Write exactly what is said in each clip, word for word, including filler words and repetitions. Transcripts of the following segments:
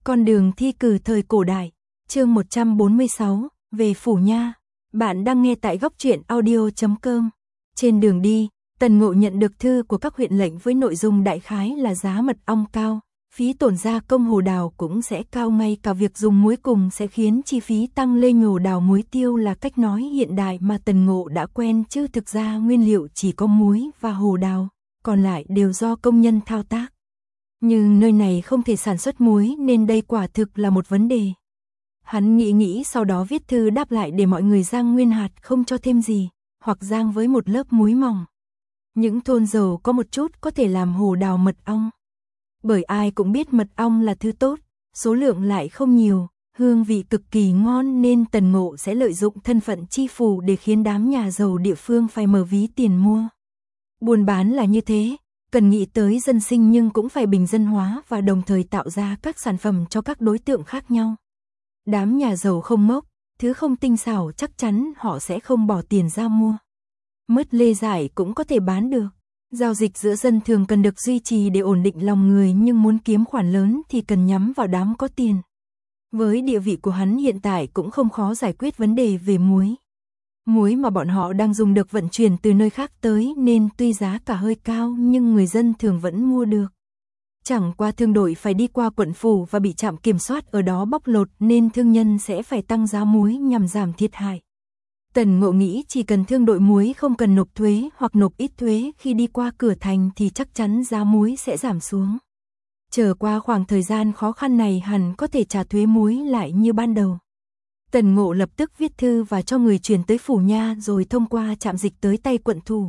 Con đường thi cử thời cổ đại, chương một trăm bốn mươi sáu, về Phủ Nha. Bạn đang nghe tại góc truyện audio chấm com. Trên đường đi, Tần Ngộ nhận được thư của các huyện lệnh với nội dung đại khái là giá mật ong cao, phí tổn gia công hồ đào cũng sẽ cao, ngay cả việc dùng muối cùng sẽ khiến chi phí tăng lên. Nhổ đào muối tiêu là cách nói hiện đại mà Tần Ngộ đã quen, chứ thực ra nguyên liệu chỉ có muối và hồ đào, còn lại đều do công nhân thao tác. Nhưng nơi này không thể sản xuất muối nên đây quả thực là một vấn đề. Hắn nghĩ nghĩ sau đó viết thư đáp lại để mọi người rang nguyên hạt không cho thêm gì, hoặc rang với một lớp muối mỏng. Những thôn giàu có một chút có thể làm hồ đào mật ong. Bởi ai cũng biết mật ong là thứ tốt, số lượng lại không nhiều, hương vị cực kỳ ngon nên Tần Ngộ sẽ lợi dụng thân phận chi phủ để khiến đám nhà giàu địa phương phải mở ví tiền mua. Buôn bán là như thế, cần nghĩ tới dân sinh nhưng cũng phải bình dân hóa và đồng thời tạo ra các sản phẩm cho các đối tượng khác nhau. Đám nhà giàu không ngốc, thứ không tinh xảo chắc chắn họ sẽ không bỏ tiền ra mua. Mứt lê dại cũng có thể bán được. Giao dịch giữa dân thường cần được duy trì để ổn định lòng người, nhưng muốn kiếm khoản lớn thì cần nhắm vào đám có tiền. Với địa vị của hắn hiện tại cũng không khó giải quyết vấn đề về muối. Muối mà bọn họ đang dùng được vận chuyển từ nơi khác tới nên tuy giá cả hơi cao nhưng người dân thường vẫn mua được. Chẳng qua thương đội phải đi qua quận phủ và bị trạm kiểm soát ở đó bóc lột nên thương nhân sẽ phải tăng giá muối nhằm giảm thiệt hại. Tần Ngộ nghĩ chỉ cần thương đội muối không cần nộp thuế hoặc nộp ít thuế khi đi qua cửa thành thì chắc chắn giá muối sẽ giảm xuống. Chờ qua khoảng thời gian khó khăn này hẳn có thể trả thuế muối lại như ban đầu. Tần Ngộ lập tức viết thư và cho người chuyển tới Phủ Nha rồi thông qua trạm dịch tới tay quận thủ.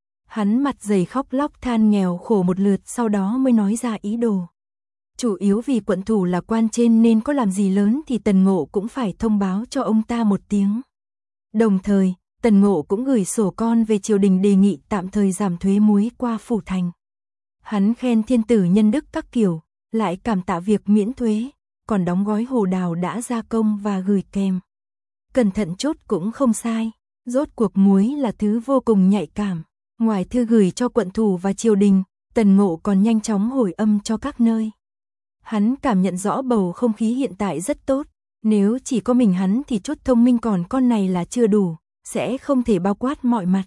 Hắn mặt dày khóc lóc than nghèo khổ một lượt sau đó mới nói ra ý đồ. Chủ yếu vì quận thủ là quan trên nên có làm gì lớn thì Tần Ngộ cũng phải thông báo cho ông ta một tiếng. Đồng thời, Tần Ngộ cũng gửi sổ con về triều đình đề nghị tạm thời giảm thuế muối qua phủ thành. Hắn khen thiên tử nhân đức các kiểu, lại cảm tạ việc miễn thuế, còn đóng gói hồ đào đã gia công và gửi kèm. Cẩn thận chút cũng không sai, rốt cuộc muối là thứ vô cùng nhạy cảm. Ngoài thư gửi cho quận thủ và triều đình, Tần Ngộ còn nhanh chóng hồi âm cho các nơi. Hắn cảm nhận rõ bầu không khí hiện tại rất tốt, nếu chỉ có mình hắn thì chút thông minh còn con này là chưa đủ, sẽ không thể bao quát mọi mặt.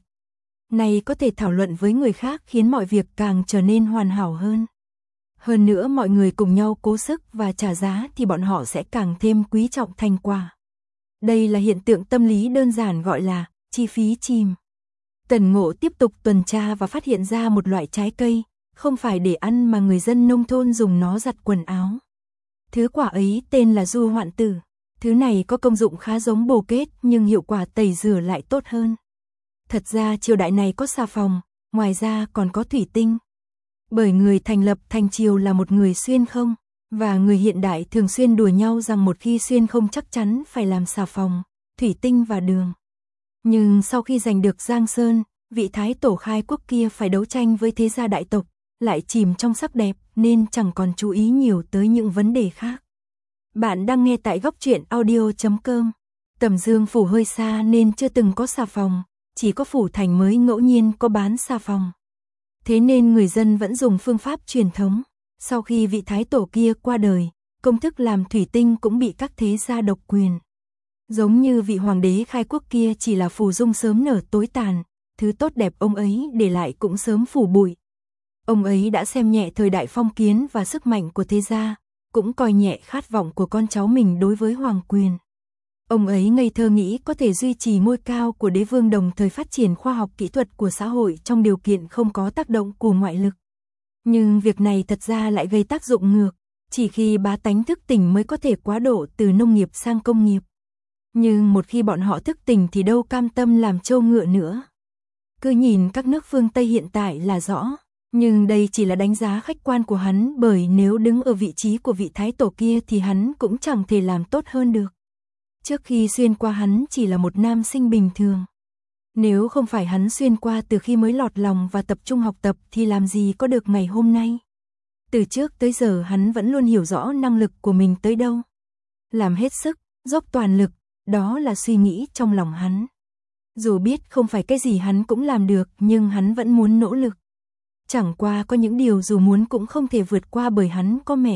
Này có thể thảo luận với người khác khiến mọi việc càng trở nên hoàn hảo hơn. Hơn nữa mọi người cùng nhau cố sức và trả giá thì bọn họ sẽ càng thêm quý trọng thành quả. Đây là hiện tượng tâm lý đơn giản gọi là chi phí chìm. Tần Ngộ tiếp tục tuần tra và phát hiện ra một loại trái cây, không phải để ăn mà người dân nông thôn dùng nó giặt quần áo. Thứ quả ấy tên là du hoạn tử. Thứ này có công dụng khá giống bồ kết nhưng hiệu quả tẩy rửa lại tốt hơn. Thật ra triều đại này có xà phòng, ngoài ra còn có thủy tinh. Bởi người thành lập thành triều là một người xuyên không, và người hiện đại thường xuyên đùa nhau rằng một khi xuyên không chắc chắn phải làm xà phòng, thủy tinh và đường. Nhưng sau khi giành được Giang Sơn, vị thái tổ khai quốc kia phải đấu tranh với thế gia đại tộc, lại chìm trong sắc đẹp nên chẳng còn chú ý nhiều tới những vấn đề khác. Bạn đang nghe tại góc truyện audio chấm com. Tầm Dương phủ hơi xa nên chưa từng có xà phòng, chỉ có phủ thành mới ngẫu nhiên có bán xà phòng. Thế nên người dân vẫn dùng phương pháp truyền thống. Sau khi vị thái tổ kia qua đời, công thức làm thủy tinh cũng bị các thế gia độc quyền. Giống như vị hoàng đế khai quốc kia chỉ là phù dung sớm nở tối tàn, thứ tốt đẹp ông ấy để lại cũng sớm phủ bụi. Ông ấy đã xem nhẹ thời đại phong kiến và sức mạnh của thế gia, cũng coi nhẹ khát vọng của con cháu mình đối với hoàng quyền. Ông ấy ngây thơ nghĩ có thể duy trì ngôi cao của đế vương đồng thời phát triển khoa học kỹ thuật của xã hội trong điều kiện không có tác động của ngoại lực. Nhưng việc này thật ra lại gây tác dụng ngược, chỉ khi bá tánh thức tỉnh mới có thể quá độ từ nông nghiệp sang công nghiệp. Nhưng một khi bọn họ thức tỉnh thì đâu cam tâm làm trâu ngựa nữa. Cứ nhìn các nước phương Tây hiện tại là rõ, nhưng đây chỉ là đánh giá khách quan của hắn, bởi nếu đứng ở vị trí của vị thái tổ kia thì hắn cũng chẳng thể làm tốt hơn được. Trước khi xuyên qua hắn chỉ là một nam sinh bình thường. Nếu không phải hắn xuyên qua từ khi mới lọt lòng và tập trung học tập thì làm gì có được ngày hôm nay. Từ trước tới giờ hắn vẫn luôn hiểu rõ năng lực của mình tới đâu. Làm hết sức, dốc toàn lực, đó là suy nghĩ trong lòng hắn. Dù biết không phải cái gì hắn cũng làm được nhưng hắn vẫn muốn nỗ lực. Chẳng qua có những điều dù muốn cũng không thể vượt qua bởi hắn có mẹ,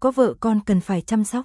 có vợ con cần phải chăm sóc.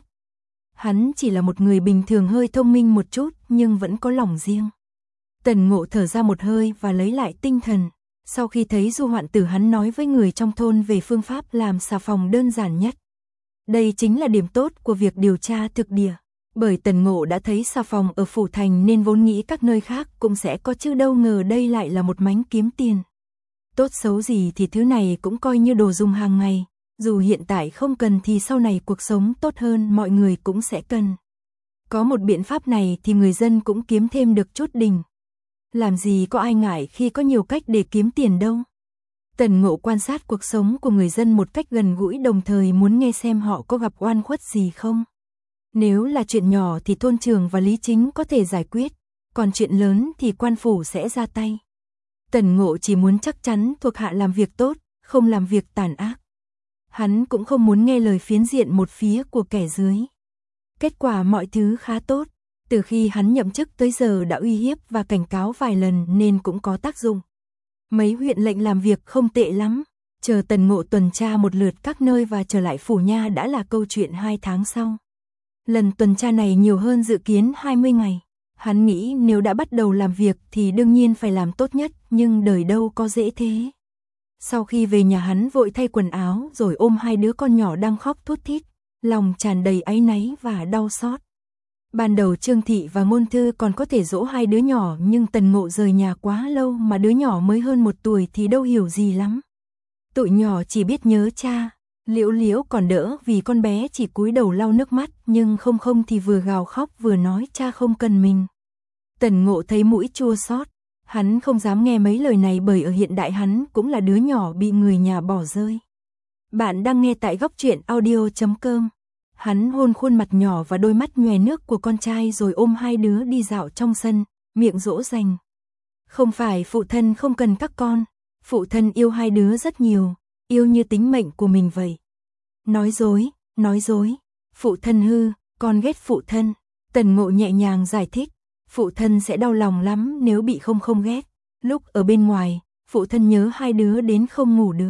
Hắn chỉ là một người bình thường hơi thông minh một chút nhưng vẫn có lòng riêng. Tần Ngộ thở ra một hơi và lấy lại tinh thần. Sau khi thấy Du Hoạn Tử, hắn nói với người trong thôn về phương pháp làm xà phòng đơn giản nhất. Đây chính là điểm tốt của việc điều tra thực địa. Bởi Tần Ngộ đã thấy xà phòng ở phủ thành nên vốn nghĩ các nơi khác cũng sẽ có, chứ đâu ngờ đây lại là một mánh kiếm tiền. Tốt xấu gì thì thứ này cũng coi như đồ dùng hàng ngày. Dù hiện tại không cần thì sau này cuộc sống tốt hơn mọi người cũng sẽ cần. Có một biện pháp này thì người dân cũng kiếm thêm được chút đỉnh. Làm gì có ai ngại khi có nhiều cách để kiếm tiền đâu. Tần Ngộ quan sát cuộc sống của người dân một cách gần gũi, đồng thời muốn nghe xem họ có gặp oan khuất gì không. Nếu là chuyện nhỏ thì thôn trưởng và lý chính có thể giải quyết, còn chuyện lớn thì quan phủ sẽ ra tay. Tần Ngộ chỉ muốn chắc chắn thuộc hạ làm việc tốt, không làm việc tàn ác. Hắn cũng không muốn nghe lời phiến diện một phía của kẻ dưới. Kết quả mọi thứ khá tốt. Từ khi hắn nhậm chức tới giờ đã uy hiếp và cảnh cáo vài lần nên cũng có tác dụng. Mấy huyện lệnh làm việc không tệ lắm. Chờ Tần Ngộ tuần tra một lượt các nơi và trở lại phủ nha đã là câu chuyện hai tháng sau. Lần tuần tra này nhiều hơn dự kiến hai mươi ngày. Hắn nghĩ nếu đã bắt đầu làm việc thì đương nhiên phải làm tốt nhất, nhưng đời đâu có dễ thế. Sau khi về nhà hắn vội thay quần áo rồi ôm hai đứa con nhỏ đang khóc thút thít, lòng tràn đầy áy náy và đau xót. Ban đầu Trương Thị và Ngôn Thư còn có thể dỗ hai đứa nhỏ, nhưng Tần Ngộ rời nhà quá lâu mà đứa nhỏ mới hơn một tuổi thì đâu hiểu gì lắm. Tụi nhỏ chỉ biết nhớ cha. Liễu Liễu còn đỡ vì con bé chỉ cúi đầu lau nước mắt, nhưng Không Không thì vừa gào khóc vừa nói cha không cần mình. Tần Ngộ thấy mũi chua xót. Hắn không dám nghe mấy lời này bởi ở hiện đại hắn cũng là đứa nhỏ bị người nhà bỏ rơi. Bạn đang nghe tại góc truyện audio chấm com. Hắn hôn khuôn mặt nhỏ và đôi mắt nhòe nước của con trai rồi ôm hai đứa đi dạo trong sân, miệng dỗ dành. Không phải phụ thân không cần các con, phụ thân yêu hai đứa rất nhiều, yêu như tính mệnh của mình vậy. Nói dối, nói dối, phụ thân hư, con ghét phụ thân. Tần Ngộ nhẹ nhàng giải thích, phụ thân sẽ đau lòng lắm nếu bị Không Không ghét. Lúc ở bên ngoài, phụ thân nhớ hai đứa đến không ngủ được.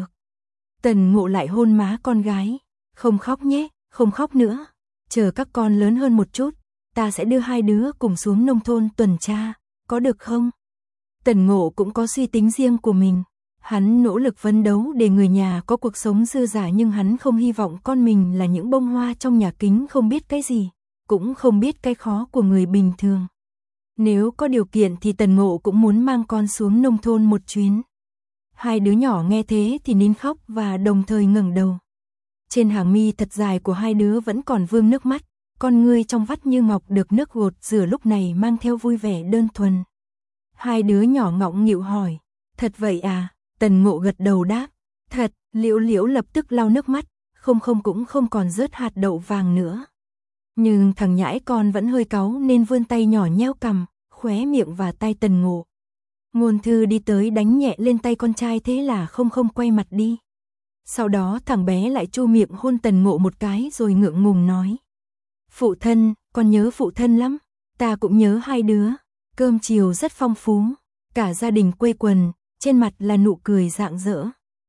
Tần Ngộ lại hôn má con gái, không khóc nhé, không khóc nữa. Chờ các con lớn hơn một chút, ta sẽ đưa hai đứa cùng xuống nông thôn tuần tra, có được không? Tần Ngộ cũng có suy tính riêng của mình. Hắn nỗ lực phấn đấu để người nhà có cuộc sống dư dả, nhưng hắn không hy vọng con mình là những bông hoa trong nhà kính không biết cái gì, cũng không biết cái khó của người bình thường. Nếu có điều kiện thì Tần Ngộ cũng muốn mang con xuống nông thôn một chuyến. Hai đứa nhỏ nghe thế thì nín khóc và đồng thời ngẩng đầu. Trên hàng mi thật dài của hai đứa vẫn còn vương nước mắt, con ngươi trong vắt như ngọc được nước gột rửa lúc này mang theo vui vẻ đơn thuần. Hai đứa nhỏ ngọng nghịu hỏi, thật vậy à? Tần Ngộ gật đầu đáp, thật. Liễu Liễu lập tức lau nước mắt, Không Không cũng không còn rớt hạt đậu vàng nữa. Nhưng thằng nhãi con vẫn hơi cáu nên vươn tay nhỏ nheo cằm, khóe miệng và tay Tần Ngộ. Ngôn Thư đi tới đánh nhẹ lên tay con trai, thế là Không Không quay mặt đi. Sau đó thằng bé lại chu miệng hôn Tần Ngộ một cái rồi ngượng ngùng nói, phụ thân, con nhớ phụ thân lắm, ta cũng nhớ hai đứa. Cơm chiều rất phong phú, cả gia đình quây quần, trên mặt là nụ cười rạng rỡ.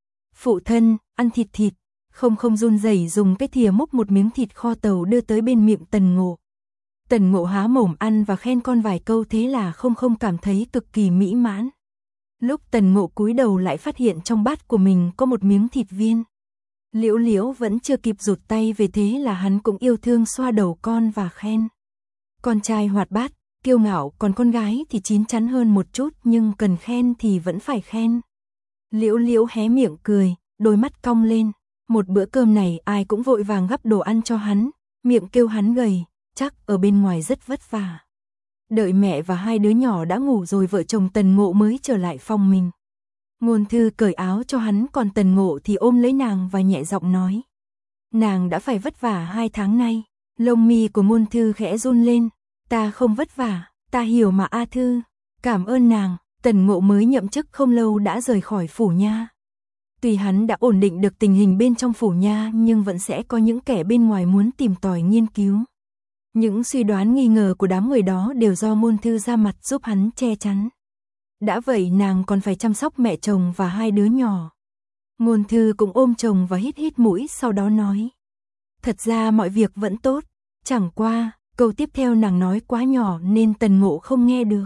Phụ thân, ăn thịt thịt. Không Không run rẩy dùng cái thìa múc một miếng thịt kho tàu đưa tới bên miệng Tần Ngộ. Tần Ngộ há mồm ăn và khen con vài câu, thế là Không Không cảm thấy cực kỳ mỹ mãn. Lúc Tần Ngộ cúi đầu lại phát hiện trong bát của mình có một miếng thịt viên. Liễu Liễu vẫn chưa kịp rụt tay về, thế là hắn cũng yêu thương xoa đầu con và khen. Con trai hoạt bát, kiêu ngạo, còn con gái thì chín chắn hơn một chút, nhưng cần khen thì vẫn phải khen. Liễu Liễu hé miệng cười, đôi mắt cong lên. Một bữa cơm này ai cũng vội vàng gắp đồ ăn cho hắn, miệng kêu hắn gầy, chắc ở bên ngoài rất vất vả. Đợi mẹ và hai đứa nhỏ đã ngủ rồi, vợ chồng Tần Ngộ mới trở lại phòng mình. Ngôn Thư cởi áo cho hắn, còn Tần Ngộ thì ôm lấy nàng và nhẹ giọng nói, nàng đã phải vất vả hai tháng nay. Lông mi của Ngôn Thư khẽ run lên, ta không vất vả, ta hiểu mà A Thư. Cảm ơn nàng. Tần Ngộ mới nhậm chức không lâu đã rời khỏi phủ nha. Tuy hắn đã ổn định được tình hình bên trong phủ nha, nhưng vẫn sẽ có những kẻ bên ngoài muốn tìm tòi nghiên cứu. Những suy đoán nghi ngờ của đám người đó đều do Ngôn Thư ra mặt giúp hắn che chắn. Đã vậy nàng còn phải chăm sóc mẹ chồng và hai đứa nhỏ. Ngôn Thư cũng ôm chồng và hít hít mũi, sau đó nói, Thật ra mọi việc vẫn tốt, chẳng qua, câu tiếp theo nàng nói quá nhỏ nên Tần Ngộ không nghe được.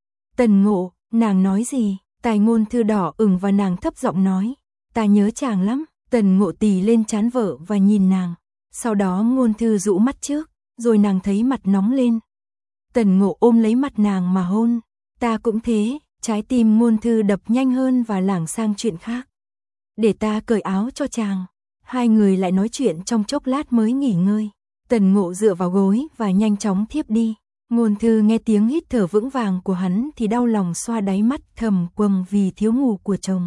Tần Ngộ, nàng nói gì? Tài Ngôn Thư đỏ ửng và nàng thấp giọng nói, ta nhớ chàng lắm. Tần Ngộ tì lên trán vợ và nhìn nàng, sau đó Ngôn Thư rũ mắt trước, rồi nàng thấy mặt nóng lên. Tần Ngộ ôm lấy mặt nàng mà hôn, ta cũng thế. Trái tim Ngôn Thư đập nhanh hơn và lảng sang chuyện khác. Để ta cởi áo cho chàng. Hai người lại nói chuyện trong chốc lát mới nghỉ ngơi. Tần Ngộ dựa vào gối và nhanh chóng thiếp đi. Ngôn Thư nghe tiếng hít thở vững vàng của hắn thì đau lòng xoa đáy mắt thầm quầng vì thiếu ngủ của chồng.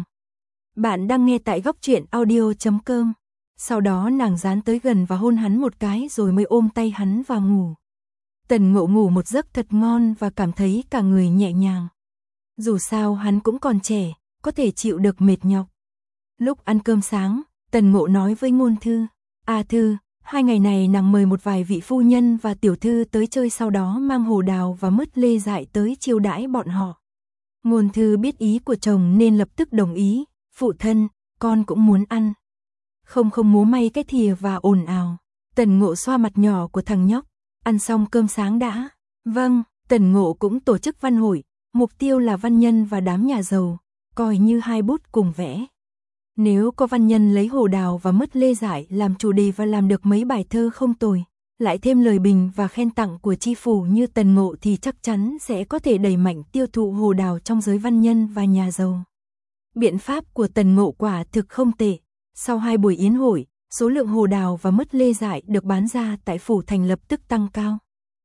Bạn đang nghe tại góc truyện audio chấm com. Sau đó nàng dán tới gần và hôn hắn một cái rồi mới ôm tay hắn vào ngủ. Tần Ngộ ngủ một giấc thật ngon và cảm thấy cả người nhẹ nhàng. Dù sao hắn cũng còn trẻ, có thể chịu được mệt nhọc. Lúc ăn cơm sáng, Tần Ngộ nói với Ngôn Thư, A Thư, hai ngày này nàng mời một vài vị phu nhân và tiểu thư tới chơi, sau đó mang hồ đào và mứt lê dại tới chiêu đãi bọn họ. Ngôn Thư biết ý của chồng nên lập tức đồng ý, phụ thân, con cũng muốn ăn. Không không múa may cái thìa và ồn ào. Tần Ngộ xoa mặt nhỏ của thằng nhóc, ăn xong cơm sáng đã. Vâng, Tần Ngộ cũng tổ chức văn hội, mục tiêu là văn nhân và đám nhà giàu, coi như hai bút cùng vẽ. Nếu có văn nhân lấy hồ đào và mứt lê dại làm chủ đề và làm được mấy bài thơ không tồi, lại thêm lời bình và khen tặng của tri phủ như Tần Ngộ thì chắc chắn sẽ có thể đẩy mạnh tiêu thụ hồ đào trong giới văn nhân và nhà giàu. Biện pháp của Tần Ngộ quả thực không tệ. Sau hai buổi yến hội, số lượng hồ đào và mứt lê dại được bán ra tại phủ thành lập tức tăng cao.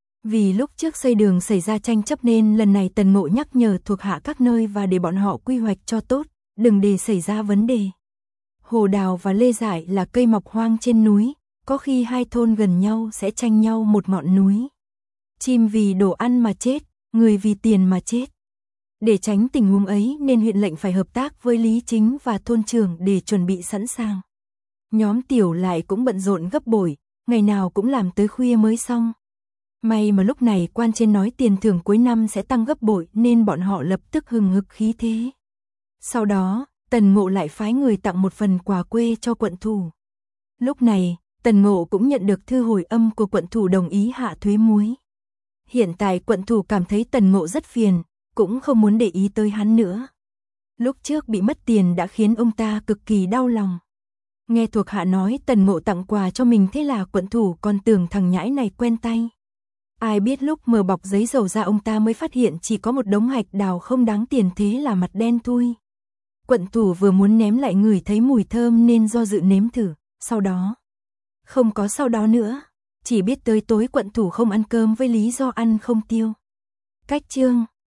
Vì lúc trước xây đường xảy ra tranh chấp nên lần này Tần Ngộ nhắc nhở thuộc hạ các nơi và để bọn họ quy hoạch cho tốt, đừng để xảy ra vấn đề. Hồ đào và lê dại là cây mọc hoang trên núi, có khi hai thôn gần nhau sẽ tranh nhau một ngọn núi. Chim vì đồ ăn mà chết, người vì tiền mà chết. Để tránh tình huống ấy nên huyện lệnh phải hợp tác với Lý Chính và thôn trưởng để chuẩn bị sẵn sàng. Nhóm Tiểu lại cũng bận rộn gấp bội, ngày nào cũng làm tới khuya mới xong. May mà lúc này quan trên nói tiền thưởng cuối năm sẽ tăng gấp bội nên bọn họ lập tức hừng hực khí thế. Sau đó, Tần Ngộ lại phái người tặng một phần quà quê cho quận thủ. Lúc này, Tần Ngộ cũng nhận được thư hồi âm của quận thủ đồng ý hạ thuế muối. Hiện tại quận thủ cảm thấy Tần Ngộ rất phiền, cũng không muốn để ý tới hắn nữa. Lúc trước bị mất tiền đã khiến ông ta cực kỳ đau lòng. Nghe thuộc hạ nói Tần Ngộ tặng quà cho mình, thế là quận thủ còn tưởng thằng nhãi này quen tay. Ai biết lúc mở bọc giấy dầu ra ông ta mới phát hiện chỉ có một đống hạch đào không đáng tiền, thế là mặt đen thui. Quận thủ vừa muốn ném lại ngửi thấy mùi thơm nên do dự nếm thử, sau đó. Không có sau đó nữa, chỉ biết tới tối quận thủ không ăn cơm với lý do ăn không tiêu. Cách chương